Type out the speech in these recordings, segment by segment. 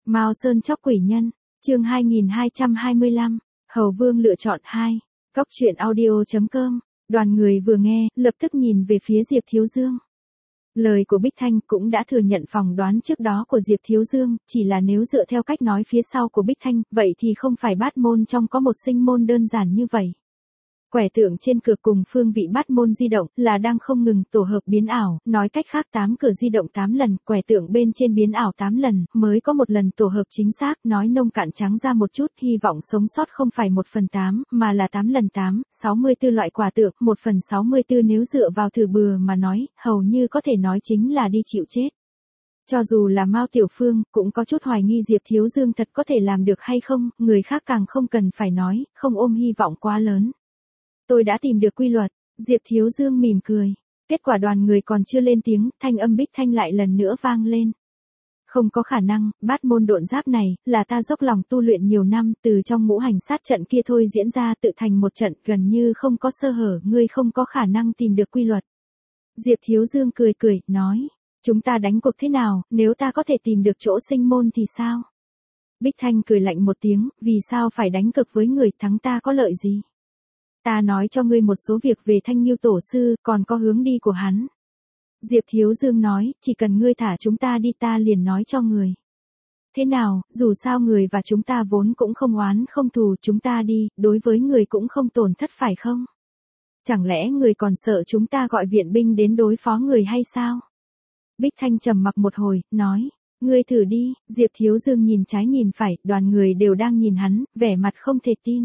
Mao Sơn chóc quỷ nhân, chương 2225, Hầu Vương lựa chọn 2, Cóc truyện audio.com, đoàn người vừa nghe, lập tức nhìn về phía Diệp Thiếu Dương. Lời của Bích Thanh cũng đã thừa nhận phỏng đoán trước đó của Diệp Thiếu Dương, chỉ là nếu dựa theo cách nói phía sau của Bích Thanh, vậy thì không phải bát môn trong có một sinh môn đơn giản như vậy. Quẻ tượng trên cửa cùng phương vị bát môn di động là đang không ngừng tổ hợp biến ảo, nói cách khác 8 cửa di động 8 lần, quẻ tượng bên trên biến ảo 8 lần, mới có một lần tổ hợp chính xác, nói nông cạn trắng ra một chút, hy vọng sống sót không phải 1/8, mà là 8 lần 8, 64 loại quả tượng, 1/64 nếu dựa vào thử bừa mà nói, hầu như có thể nói chính là đi chịu chết. Cho dù là Mao Tiểu Phương, cũng có chút hoài nghi Diệp Thiếu Dương thật có thể làm được hay không, người khác càng không cần phải nói, không ôm hy vọng quá lớn. Tôi đã tìm được quy luật, Diệp Thiếu Dương mỉm cười. Kết quả đoàn người còn chưa lên tiếng, thanh âm Bích Thanh lại lần nữa vang lên. Không có khả năng, bát môn độn giáp này, là ta dốc lòng tu luyện nhiều năm, từ trong ngũ hành sát trận kia thôi diễn ra tự thành một trận, gần như không có sơ hở, ngươi không có khả năng tìm được quy luật. Diệp Thiếu Dương cười cười, nói, chúng ta đánh cuộc thế nào, nếu ta có thể tìm được chỗ sinh môn thì sao? Bích Thanh cười lạnh một tiếng, vì sao phải đánh cực với người, thắng ta có lợi gì? Ta nói cho ngươi một số việc về Thanh Nghiêu tổ sư, còn có hướng đi của hắn. Diệp Thiếu Dương nói, chỉ cần ngươi thả chúng ta đi ta liền nói cho người. Thế nào, dù sao người và chúng ta vốn cũng không oán không thù, chúng ta đi, đối với người cũng không tổn thất phải không? Chẳng lẽ người còn sợ chúng ta gọi viện binh đến đối phó người hay sao? Bích Thanh trầm mặc một hồi, nói, ngươi thử đi. Diệp Thiếu Dương nhìn trái nhìn phải, đoàn người đều đang nhìn hắn, vẻ mặt không thể tin.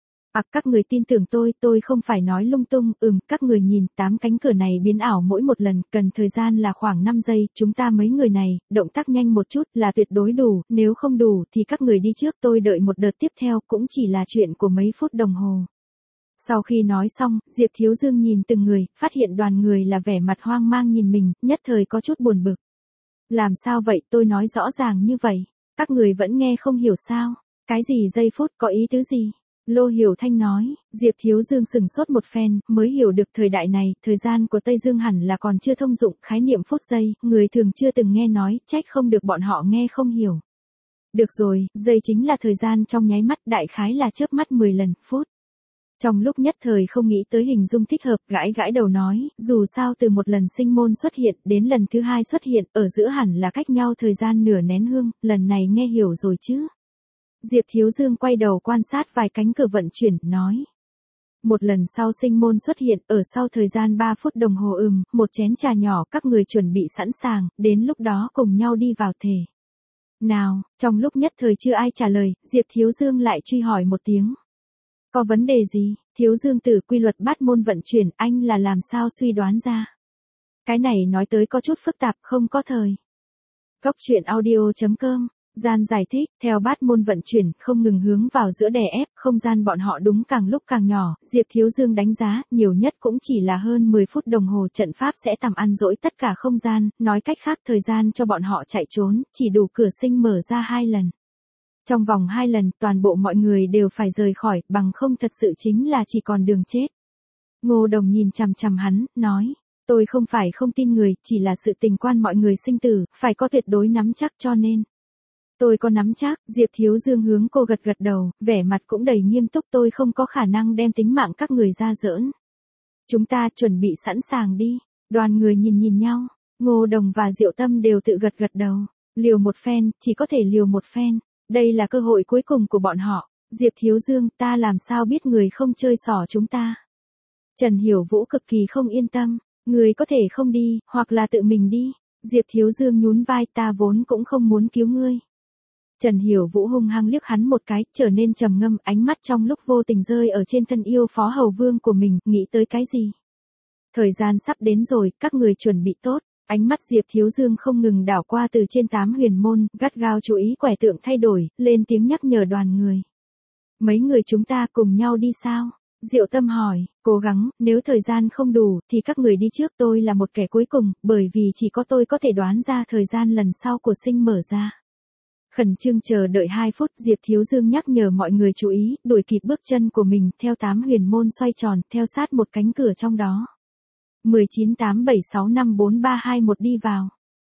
Các người tin tưởng tôi không phải nói lung tung, các người nhìn, 8 cánh cửa này biến ảo mỗi một lần, cần thời gian là khoảng 5 giây, chúng ta mấy người này, động tác nhanh một chút là tuyệt đối đủ, nếu không đủ thì các người đi trước, tôi đợi một đợt tiếp theo, cũng chỉ là chuyện của mấy phút đồng hồ. Sau khi nói xong, Diệp Thiếu Dương nhìn từng người, phát hiện đoàn người là vẻ mặt hoang mang nhìn mình, nhất thời có chút buồn bực. Làm sao vậy, tôi nói rõ ràng như vậy, các người vẫn nghe không hiểu sao, cái gì giây phút có ý tứ gì? Lô Hiểu Thanh nói, Diệp Thiếu Dương sừng sốt một phen, mới hiểu được thời đại này, thời gian của Tây Dương hẳn là còn chưa thông dụng, khái niệm phút giây, người thường chưa từng nghe nói, trách không được bọn họ nghe không hiểu. Được rồi, giây chính là thời gian trong nháy mắt, đại khái là chớp mắt 10 lần, phút. Trong lúc nhất thời không nghĩ tới hình dung thích hợp, gãi đầu nói, dù sao từ một lần sinh môn xuất hiện, đến lần thứ 2 xuất hiện, ở giữa hẳn là cách nhau thời gian nửa nén hương, lần này nghe hiểu rồi chứ. Diệp Thiếu Dương quay đầu quan sát vài cánh cửa vận chuyển, nói. Một lần sau sinh môn xuất hiện, ở sau thời gian 3 phút đồng hồ một chén trà nhỏ, các người chuẩn bị sẵn sàng, đến lúc đó cùng nhau đi vào thể. Nào, trong lúc nhất thời chưa ai trả lời, Diệp Thiếu Dương lại truy hỏi một tiếng. Có vấn đề gì, Thiếu Dương tử, quy luật bát môn vận chuyển, anh là làm sao suy đoán ra? Cái này nói tới có chút phức tạp, không có thời. Cóc truyện audio.com Gian giải thích, theo bát môn vận chuyển, không ngừng hướng vào giữa đè ép, không gian bọn họ đúng càng lúc càng nhỏ, Diệp Thiếu Dương đánh giá, nhiều nhất cũng chỉ là hơn 10 phút đồng hồ, trận pháp sẽ tầm ăn dỗi tất cả không gian, nói cách khác thời gian cho bọn họ chạy trốn, chỉ đủ cửa sinh mở ra 2 lần. Trong vòng 2 lần, toàn bộ mọi người đều phải rời khỏi, bằng không thật sự chính là chỉ còn đường chết. Ngô Đồng nhìn chằm chằm hắn, nói, tôi không phải không tin người, chỉ là sự tình quan mọi người sinh tử, phải có tuyệt đối nắm chắc cho nên. Tôi có nắm chắc, Diệp Thiếu Dương hướng cô gật đầu, vẻ mặt cũng đầy nghiêm túc, tôi không có khả năng đem tính mạng các người ra giỡn. Chúng ta chuẩn bị sẵn sàng đi, đoàn người nhìn nhau, Ngô Đồng và Diệu Tâm đều tự gật đầu, liều một phen, chỉ có thể liều một phen, đây là cơ hội cuối cùng của bọn họ, Diệp Thiếu Dương, ta làm sao biết người không chơi xỏ chúng ta. Trần Hiểu Vũ cực kỳ không yên tâm, người có thể không đi, hoặc là tự mình đi, Diệp Thiếu Dương nhún vai, ta vốn cũng không muốn cứu ngươi. Trần Hiểu Vũ hung hăng liếc hắn một cái, trở nên trầm ngâm, ánh mắt trong lúc vô tình rơi ở trên thân yêu phó hầu vương của mình, nghĩ tới cái gì? Thời gian sắp đến rồi, các người chuẩn bị tốt, ánh mắt Diệp Thiếu Dương không ngừng đảo qua từ trên 8 huyền môn, gắt gao chú ý quẻ tượng thay đổi, lên tiếng nhắc nhở đoàn người. Mấy người chúng ta cùng nhau đi sao? Diệu Tâm hỏi, cố gắng, nếu thời gian không đủ, thì các người đi trước, tôi là một kẻ cuối cùng, bởi vì chỉ có tôi có thể đoán ra thời gian lần sau của sinh mở ra. Khẩn trương chờ đợi 2 phút, Diệp Thiếu Dương nhắc nhở mọi người chú ý, đuổi kịp bước chân của mình, theo 8 huyền môn xoay tròn, theo sát một cánh cửa trong đó. 1987654321 đi vào.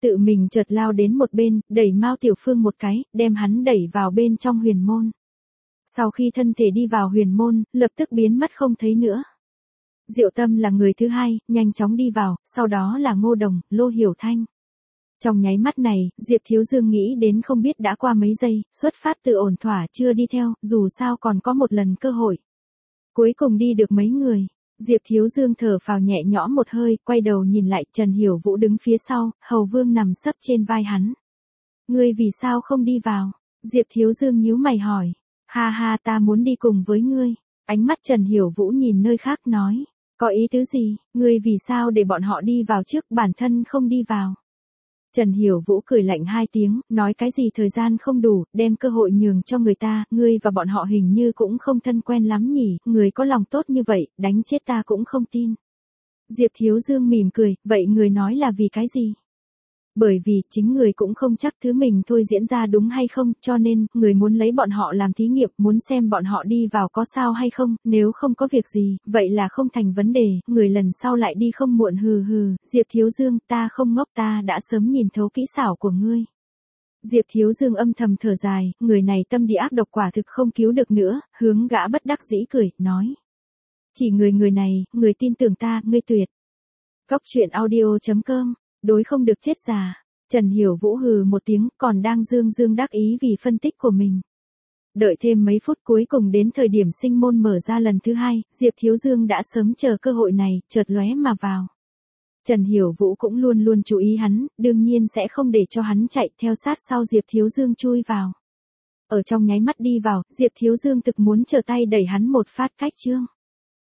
Tự mình chợt lao đến một bên, đẩy Mao Tiểu Phương một cái, đem hắn đẩy vào bên trong huyền môn. Sau khi thân thể đi vào huyền môn, lập tức biến mất không thấy nữa. Diệu Tâm là người thứ hai, nhanh chóng đi vào, sau đó là Ngô Đồng, Lô Hiểu Thanh. Trong nháy mắt này, Diệp Thiếu Dương nghĩ đến không biết đã qua mấy giây, xuất phát từ ổn thỏa chưa đi theo, dù sao còn có một lần cơ hội. Cuối cùng đi được mấy người, Diệp Thiếu Dương thở phào nhẹ nhõm một hơi, quay đầu nhìn lại Trần Hiểu Vũ đứng phía sau, Hầu Vương nằm sấp trên vai hắn. Ngươi vì sao không đi vào? Diệp Thiếu Dương nhíu mày hỏi. Ha ha, ta muốn đi cùng với ngươi. Ánh mắt Trần Hiểu Vũ nhìn nơi khác nói. Có ý tứ gì, ngươi vì sao để bọn họ đi vào trước bản thân không đi vào? Trần Hiểu Vũ cười lạnh hai tiếng, nói cái gì thời gian không đủ, đem cơ hội nhường cho người ta, ngươi và bọn họ hình như cũng không thân quen lắm nhỉ, người có lòng tốt như vậy, đánh chết ta cũng không tin. Diệp Thiếu Dương mỉm cười, vậy người nói là vì cái gì? Bởi vì chính người cũng không chắc thứ mình thôi diễn ra đúng hay không, cho nên, người muốn lấy bọn họ làm thí nghiệm, muốn xem bọn họ đi vào có sao hay không, nếu không có việc gì, vậy là không thành vấn đề, người lần sau lại đi không muộn. Hừ hừ, Diệp Thiếu Dương, ta không ngốc, ta đã sớm nhìn thấu kỹ xảo của ngươi. Diệp Thiếu Dương âm thầm thở dài, người này tâm địa ác độc quả thực không cứu được nữa, hướng gã bất đắc dĩ cười, nói. Chỉ người này, người tin tưởng ta, ngươi tuyệt. Góc truyện audio.com Đối không được chết già. Trần Hiểu Vũ hừ một tiếng, còn đang dương đắc ý vì phân tích của mình. Đợi thêm mấy phút cuối cùng đến thời điểm sinh môn mở ra lần thứ hai, Diệp Thiếu Dương đã sớm chờ cơ hội này, chợt lóe mà vào. Trần Hiểu Vũ cũng luôn luôn chú ý hắn, đương nhiên sẽ không để cho hắn chạy theo sát sau Diệp Thiếu Dương chui vào. Ở trong nháy mắt đi vào, Diệp Thiếu Dương thực muốn trở tay đẩy hắn một phát cách chương.